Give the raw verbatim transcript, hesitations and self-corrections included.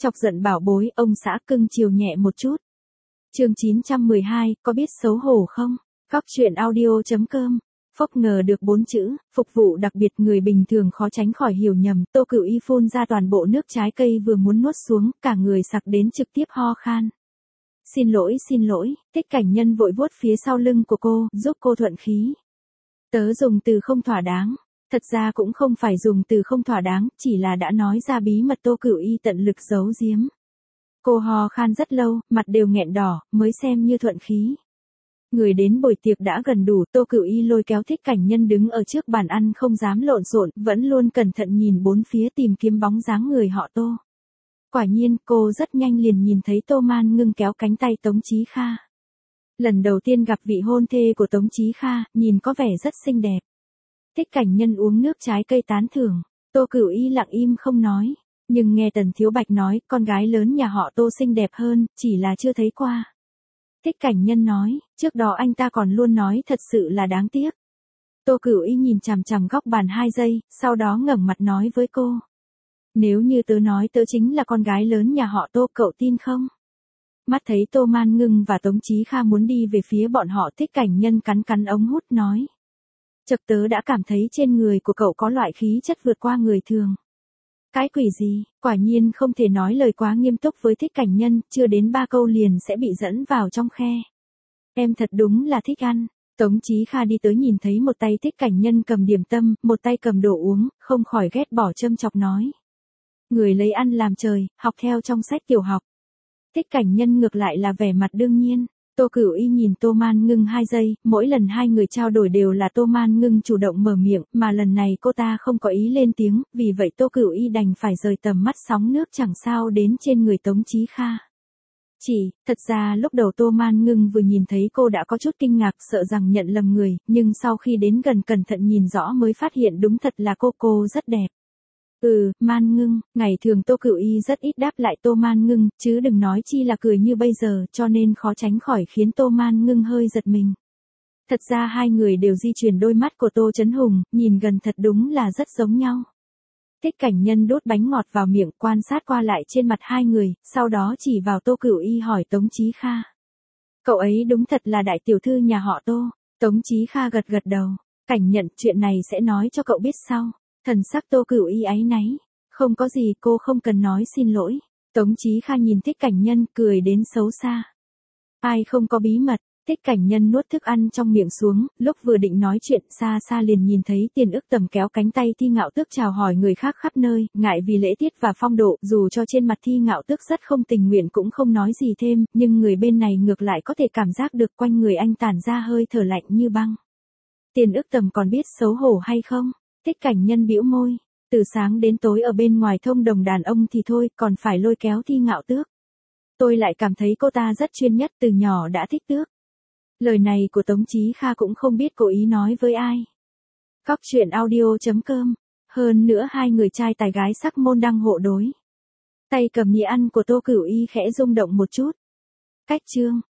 Chọc giận bảo bối, ông xã cưng chiều nhẹ một chút. Chương chín trăm mười hai, có biết xấu hổ không? Góc truyện audio chấm com. Phốc ngờ được bốn chữ, phục vụ đặc biệt người bình thường khó tránh khỏi hiểu nhầm, Tô Cửu Y phun ra toàn bộ nước trái cây vừa muốn nuốt xuống, cả người sặc đến trực tiếp ho khan. Xin lỗi xin lỗi, Thích Cảnh Nhân vội vuốt phía sau lưng của cô, giúp cô thuận khí. Tớ dùng từ không thỏa đáng. Thật ra cũng không phải dùng từ không thỏa đáng, chỉ là đã nói ra bí mật Tô Cửu Y tận lực giấu giếm. Cô ho khan rất lâu, mặt đều nghẹn đỏ, mới xem như thuận khí. Người đến buổi tiệc đã gần đủ, Tô Cửu Y lôi kéo Thích Cảnh Nhân đứng ở trước bàn ăn không dám lộn xộn, vẫn luôn cẩn thận nhìn bốn phía tìm kiếm bóng dáng người họ Tô. Quả nhiên, cô rất nhanh liền nhìn thấy Tô Man Ngưng kéo cánh tay Tống Chí Kha. Lần đầu tiên gặp vị hôn thê của Tống Chí Kha, nhìn có vẻ rất xinh đẹp. Thích Cảnh Nhân uống nước trái cây tán thưởng, Tô Cửu Y lặng im không nói, nhưng nghe Tần Thiếu Bạch nói, con gái lớn nhà họ Tô xinh đẹp hơn, chỉ là chưa thấy qua. Thích Cảnh Nhân nói, trước đó anh ta còn luôn nói thật sự là đáng tiếc. Tô Cửu Y nhìn chằm chằm góc bàn hai giây, sau đó ngẩng mặt nói với cô. Nếu như tớ nói tớ chính là con gái lớn nhà họ Tô, cậu tin không? Mắt thấy Tô Man Ngưng và Tống Chí Kha muốn đi về phía bọn họ, Thích Cảnh Nhân cắn cắn ống hút nói. Chợt tớ đã cảm thấy trên người của cậu có loại khí chất vượt qua người thường. Cái quỷ gì, quả nhiên không thể nói lời quá nghiêm túc với Thích Cảnh Nhân, chưa đến ba câu liền sẽ bị dẫn vào trong khe. Em thật đúng là thích ăn. Tống Chí Kha đi tới nhìn thấy một tay Thích Cảnh Nhân cầm điểm tâm, một tay cầm đồ uống, không khỏi ghét bỏ châm chọc nói. Người lấy ăn làm trời, học theo trong sách tiểu học. Thích Cảnh Nhân ngược lại là vẻ mặt đương nhiên. Tô Cửu Y nhìn Tô Man Ngưng hai giây, mỗi lần hai người trao đổi đều là Tô Man Ngưng chủ động mở miệng, mà lần này cô ta không có ý lên tiếng, vì vậy Tô Cửu Y đành phải rời tầm mắt sóng nước chẳng sao đến trên người Tống Chí Kha. Chỉ, thật ra lúc đầu Tô Man Ngưng vừa nhìn thấy cô đã có chút kinh ngạc, sợ rằng nhận lầm người, nhưng sau khi đến gần cẩn thận nhìn rõ mới phát hiện đúng thật là cô, cô rất đẹp. Ừ, Man Ngưng, ngày thường Tô Cửu Y rất ít đáp lại Tô Man Ngưng, chứ đừng nói chi là cười như bây giờ, cho nên khó tránh khỏi khiến Tô Man Ngưng hơi giật mình. Thật ra hai người đều di chuyển đôi mắt của Tô Chấn Hùng, nhìn gần thật đúng là rất giống nhau. Thích Cảnh Nhân đút bánh ngọt vào miệng, quan sát qua lại trên mặt hai người, sau đó chỉ vào Tô Cửu Y hỏi Tống Chí Kha. Cậu ấy đúng thật là đại tiểu thư nhà họ Tô. Tống Chí Kha gật gật đầu. Cảnh Nhận, chuyện này sẽ nói cho cậu biết sau. Thần sắc Tô Cửu Y áy náy. Không có gì, cô không cần nói xin lỗi. Tống Chí Kha nhìn Thích Cảnh Nhân, cười đến xấu xa. Ai không có bí mật. Thích Cảnh Nhân nuốt thức ăn trong miệng xuống, lúc vừa định nói chuyện, xa xa liền nhìn thấy Tiền Ức Tầm kéo cánh tay Thi Ngạo Tước chào hỏi người khác khắp nơi, ngại vì lễ tiết và phong độ, dù cho trên mặt Thi Ngạo Tước rất không tình nguyện cũng không nói gì thêm, nhưng người bên này ngược lại có thể cảm giác được quanh người anh tản ra hơi thở lạnh như băng. Tiền Ức Tầm còn biết xấu hổ hay không? Thích Cảnh Nhân bĩu môi, từ sáng đến tối ở bên ngoài thông đồng đàn ông thì thôi, còn phải lôi kéo Thi Ngạo Tước. Tôi lại cảm thấy cô ta rất chuyên nhất, từ nhỏ đã thích tước. Lời này của Tống Chí Kha cũng không biết cố ý nói với ai. Góc truyện audio chấm com. Hơn nữa hai người trai tài gái sắc môn đăng hộ đối. Tay cầm nhị ăn của Tô Cửu Y khẽ rung động một chút. Cách chương.